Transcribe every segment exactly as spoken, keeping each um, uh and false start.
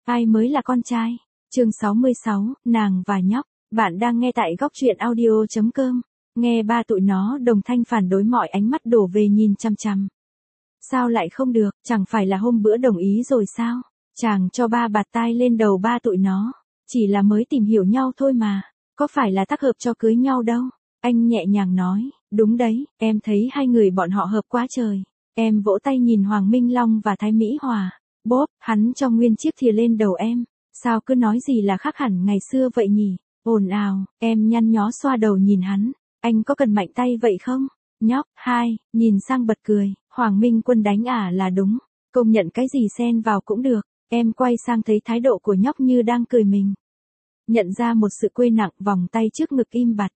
Ai mới là con trai? Chương sáu mươi sáu, nàng và nhóc. Bạn đang nghe tại góc truyện audio chấm com. Nghe ba tụi nó đồng thanh phản đối, mọi ánh mắt đổ về nhìn chằm chằm. Sao lại không được, chẳng phải là hôm bữa đồng ý rồi sao? Chàng cho ba bạt tai lên đầu ba tụi nó. Chỉ là mới tìm hiểu nhau thôi mà, có phải là tác hợp cho cưới nhau đâu. Anh nhẹ nhàng nói, đúng đấy, em thấy hai người bọn họ hợp quá trời. Em vỗ tay nhìn Hoàng Minh Long và Thái Mỹ Hòa. Bốp, hắn cho nguyên chiếc thìa lên đầu em. Sao cứ nói gì là khác hẳn ngày xưa vậy nhỉ? Ồn ào, em nhăn nhó xoa đầu nhìn hắn. Anh có cần mạnh tay vậy không? Nhóc, hai, nhìn sang bật cười. Hoàng Minh Quân đánh ả là đúng. Công nhận cái gì xen vào cũng được. Em quay sang thấy thái độ của nhóc như đang cười mình. Nhận ra một sự quê nặng, vòng tay trước ngực im bặt.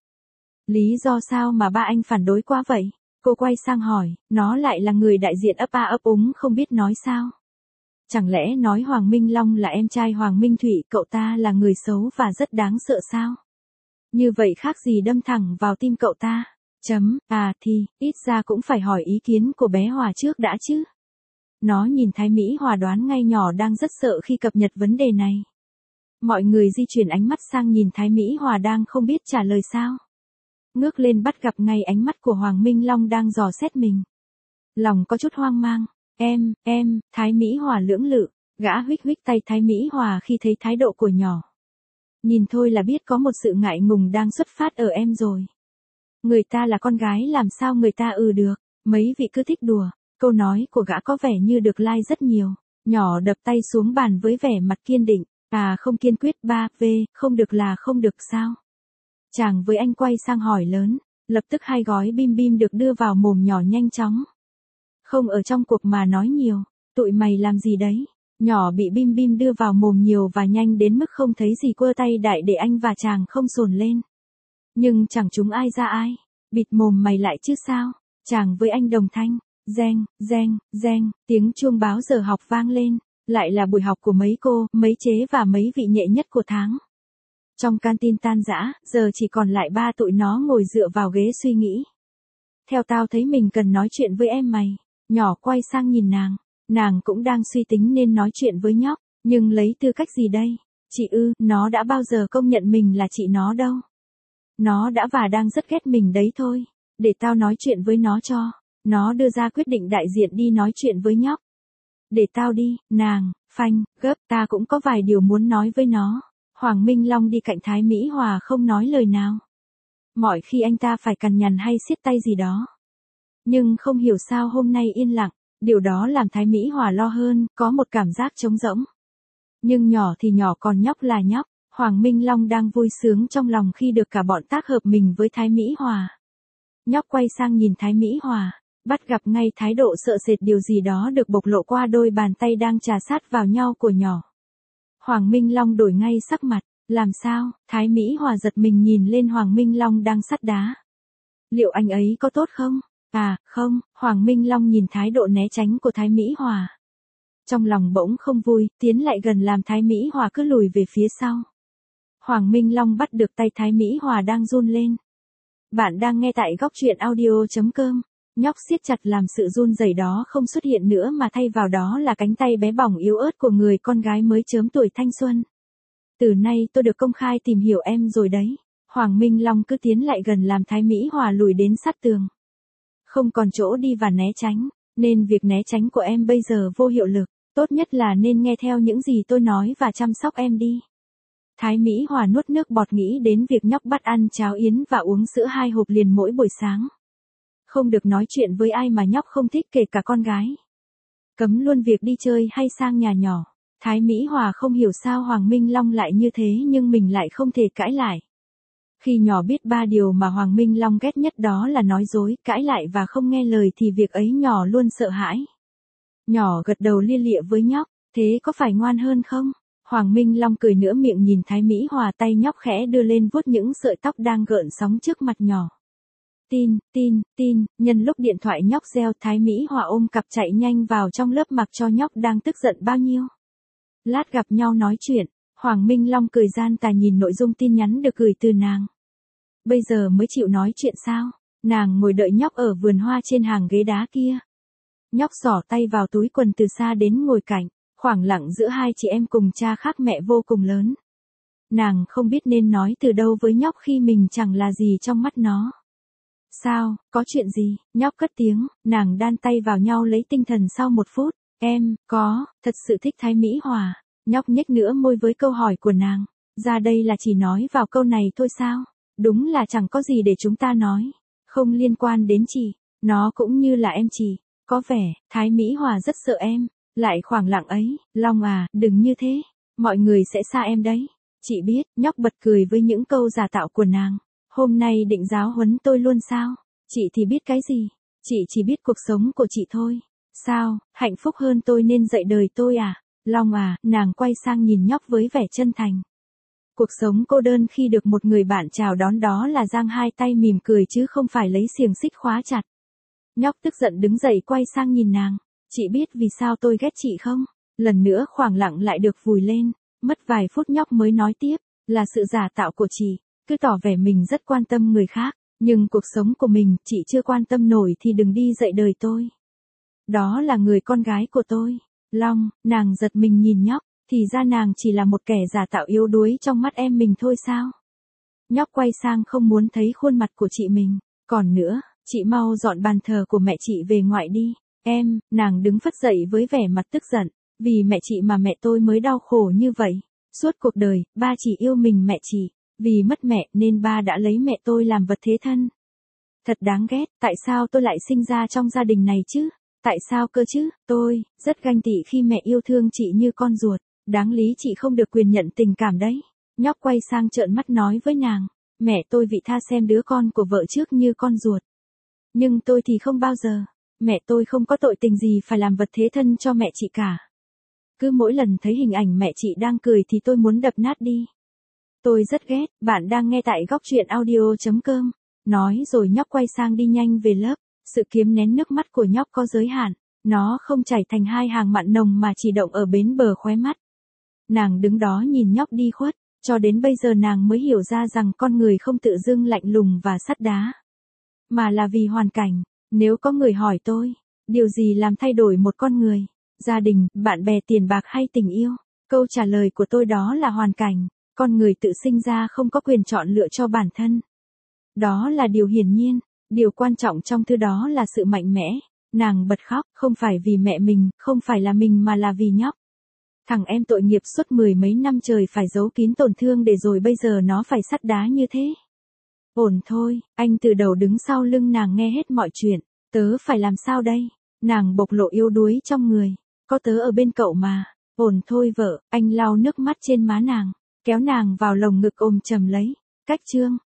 Lý do sao mà ba anh phản đối quá vậy? Cô quay sang hỏi, nó lại là người đại diện ấp a ấp úng không biết nói sao. Chẳng lẽ nói Hoàng Minh Long là em trai Hoàng Minh Thụy, cậu ta là người xấu và rất đáng sợ sao? Như vậy khác gì đâm thẳng vào tim cậu ta? Chấm, à thì, ít ra cũng phải hỏi ý kiến của bé Hòa trước đã chứ. Nó nhìn Thái Mỹ Hòa đoán ngay nhỏ đang rất sợ khi cập nhật vấn đề này. Mọi người di chuyển ánh mắt sang nhìn Thái Mỹ Hòa đang không biết trả lời sao. Ngước lên bắt gặp ngay ánh mắt của Hoàng Minh Long đang dò xét mình. Lòng có chút hoang mang. Em, em, Thái Mỹ Hòa lưỡng lự, gã huých huých tay Thái Mỹ Hòa khi thấy thái độ của nhỏ. Nhìn thôi là biết có một sự ngại ngùng đang xuất phát ở em rồi. Người ta là con gái làm sao người ta ừ được, mấy vị cứ thích đùa. Câu nói của gã có vẻ như được like rất nhiều. Nhỏ đập tay xuống bàn với vẻ mặt kiên định. À không, kiên quyết, ba, v, không được là không được sao? Chàng với anh quay sang hỏi lớn. Lập tức hai gói bim bim được đưa vào mồm nhỏ nhanh chóng. Không ở trong cuộc mà nói nhiều. Tụi mày làm gì đấy? Nhỏ bị bim bim đưa vào mồm nhiều và nhanh đến mức không thấy gì, quơ tay đại để anh và chàng không sồn lên. Nhưng chẳng trúng ai ra ai. Bịt mồm mày lại chứ sao? Chàng với anh đồng thanh. Reng, reng, reng, tiếng chuông báo giờ học vang lên. Lại là buổi học của mấy cô, mấy chế và mấy vị nhệ nhất của tháng. Trong canteen tan rã, giờ chỉ còn lại ba tụi nó ngồi dựa vào ghế suy nghĩ. Theo tao thấy mình cần nói chuyện với em mày. Nhỏ quay sang nhìn nàng. Nàng cũng đang suy tính nên nói chuyện với nhóc. Nhưng lấy tư cách gì đây? Chị ư, nó đã bao giờ công nhận mình là chị nó đâu. Nó đã và đang rất ghét mình đấy thôi. Để tao nói chuyện với nó cho. Nó đưa ra quyết định đại diện đi nói chuyện với nhóc. Để tao đi, nàng, phanh, gấp, ta cũng có vài điều muốn nói với nó. Hoàng Minh Long đi cạnh Thái Mỹ Hòa không nói lời nào. Mọi khi anh ta phải cằn nhằn hay siết tay gì đó. Nhưng không hiểu sao hôm nay yên lặng, điều đó làm Thái Mỹ Hòa lo hơn, có một cảm giác trống rỗng. Nhưng nhỏ thì nhỏ còn nhóc là nhóc, Hoàng Minh Long đang vui sướng trong lòng khi được cả bọn tác hợp mình với Thái Mỹ Hòa. Nhóc quay sang nhìn Thái Mỹ Hòa, bắt gặp ngay thái độ sợ sệt điều gì đó được bộc lộ qua đôi bàn tay đang chà sát vào nhau của nhỏ. Hoàng Minh Long đổi ngay sắc mặt, làm sao? Thái Mỹ Hòa giật mình nhìn lên Hoàng Minh Long đang sắt đá. Liệu anh ấy có tốt không? À, không, Hoàng Minh Long nhìn thái độ né tránh của Thái Mỹ Hòa. Trong lòng bỗng không vui, tiến lại gần làm Thái Mỹ Hòa cứ lùi về phía sau. Hoàng Minh Long bắt được tay Thái Mỹ Hòa đang run lên. Bạn đang nghe tại góc truyện audio chấm com. Nhóc siết chặt làm sự run rẩy đó không xuất hiện nữa mà thay vào đó là cánh tay bé bỏng yếu ớt của người con gái mới chớm tuổi thanh xuân. Từ nay tôi được công khai tìm hiểu em rồi đấy. Hoàng Minh Long cứ tiến lại gần làm Thái Mỹ Hòa lùi đến sát tường. Không còn chỗ đi và né tránh, nên việc né tránh của em bây giờ vô hiệu lực. Tốt nhất là nên nghe theo những gì tôi nói và chăm sóc em đi. Thái Mỹ Hòa nuốt nước bọt nghĩ đến việc nhóc bắt ăn cháo yến và uống sữa hai hộp liền mỗi buổi sáng. Không được nói chuyện với ai mà nhóc không thích, kể cả con gái. Cấm luôn việc đi chơi hay sang nhà nhỏ. Thái Mỹ Hòa không hiểu sao Hoàng Minh Long lại như thế nhưng mình lại không thể cãi lại. Khi nhỏ biết ba điều mà Hoàng Minh Long ghét nhất đó là nói dối, cãi lại và không nghe lời thì việc ấy nhỏ luôn sợ hãi. Nhỏ gật đầu lia lịa với nhóc, thế có phải ngoan hơn không? Hoàng Minh Long cười nửa miệng nhìn Thái Mỹ Hòa, tay nhóc khẽ đưa lên vuốt những sợi tóc đang gợn sóng trước mặt nhỏ. Tin, tin, tin, nhân lúc điện thoại nhóc reo Thái Mỹ Hòa ôm cặp chạy nhanh vào trong lớp mặc cho nhóc đang tức giận bao nhiêu. Lát gặp nhau nói chuyện, Hoàng Minh Long cười gian tà nhìn nội dung tin nhắn được gửi từ nàng. Bây giờ mới chịu nói chuyện sao? Nàng ngồi đợi nhóc ở vườn hoa trên hàng ghế đá kia. Nhóc xỏ tay vào túi quần từ xa đến ngồi cạnh, Khoảng lặng giữa hai chị em cùng cha khác mẹ vô cùng lớn. Nàng không biết nên nói từ đâu với nhóc khi mình chẳng là gì trong mắt nó. Sao, có chuyện gì? Nhóc cất tiếng, nàng đan tay vào nhau lấy tinh thần sau một phút. Em, có, thật sự thích Thái Mỹ Hòa. Nhóc nhếch nửa môi với câu hỏi của nàng. Ra đây là chỉ nói vào câu này thôi sao? Đúng là chẳng có gì để chúng ta nói. Không liên quan đến chị. Nó cũng như là em chị. Có vẻ, Thái Mỹ Hòa rất sợ em. Lại khoảng lặng ấy, Long à, đừng như thế. Mọi người sẽ xa em đấy. Chị biết, nhóc bật cười với những câu giả tạo của nàng. Hôm nay định giáo huấn tôi luôn sao? Chị thì biết cái gì? Chị chỉ biết cuộc sống của chị thôi. Sao, hạnh phúc hơn tôi nên dạy đời tôi à? Long à, nàng quay sang nhìn nhóc với vẻ chân thành. Cuộc sống cô đơn khi được một người bạn chào đón đó là giang hai tay mỉm cười chứ không phải lấy xiềng xích khóa chặt. Nhóc tức giận đứng dậy quay sang nhìn nàng. Chị biết vì sao tôi ghét chị không? Lần nữa khoảng lặng lại được vùi lên. Mất vài phút nhóc mới nói tiếp. Là sự giả tạo của chị. Cứ tỏ vẻ mình rất quan tâm người khác. Nhưng cuộc sống của mình chị chưa quan tâm nổi thì đừng đi dạy đời tôi. Đó là người con gái của tôi. Long, nàng giật mình nhìn nhóc. Thì ra nàng chỉ là một kẻ giả tạo yếu đuối trong mắt em mình thôi sao? Nhóc quay sang không muốn thấy khuôn mặt của chị mình. Còn nữa, chị mau dọn bàn thờ của mẹ chị về ngoại đi. Em, nàng đứng phất dậy với vẻ mặt tức giận. Vì mẹ chị mà mẹ tôi mới đau khổ như vậy. Suốt cuộc đời, ba chỉ yêu mình mẹ chị. Vì mất mẹ nên ba đã lấy mẹ tôi làm vật thế thân. Thật đáng ghét, tại sao tôi lại sinh ra trong gia đình này chứ? Tại sao cơ chứ? Tôi, rất ganh tị khi mẹ yêu thương chị như con ruột. Đáng lý chị không được quyền nhận tình cảm đấy. Nhóc quay sang trợn mắt nói với nàng. Mẹ tôi vị tha xem đứa con của vợ trước như con ruột. Nhưng tôi thì không bao giờ. Mẹ tôi không có tội tình gì phải làm vật thế thân cho mẹ chị cả. Cứ mỗi lần thấy hình ảnh mẹ chị đang cười thì tôi muốn đập nát đi. Tôi rất ghét, bạn đang nghe tại góc truyện audio chấm com. Nói rồi nhóc quay sang đi nhanh về lớp. Sự kiềm nén nước mắt của nhóc có giới hạn. Nó không chảy thành hai hàng mặn nồng mà chỉ động ở bến bờ khóe mắt. Nàng đứng đó nhìn nhóc đi khuất. Cho đến bây giờ nàng mới hiểu ra rằng con người không tự dưng lạnh lùng và sắt đá. Mà là vì hoàn cảnh. Nếu có người hỏi tôi, điều gì làm thay đổi một con người? Gia đình, bạn bè, tiền bạc hay tình yêu? Câu trả lời của tôi đó là hoàn cảnh. Con người tự sinh ra không có quyền chọn lựa cho bản thân. Đó là điều hiển nhiên. Điều quan trọng trong thứ đó là sự mạnh mẽ. Nàng bật khóc, không phải vì mẹ mình, không phải là mình mà là vì nhóc. Thằng em tội nghiệp suốt mười mấy năm trời phải giấu kín tổn thương để rồi bây giờ nó phải sắt đá như thế. Ổn thôi, anh từ đầu đứng sau lưng nàng nghe hết mọi chuyện. Tớ phải làm sao đây? Nàng bộc lộ yếu đuối trong người. Có tớ ở bên cậu mà. Ổn thôi vợ, anh lau nước mắt trên má nàng. Kéo nàng vào lồng ngực ôm chầm lấy. Cách chương.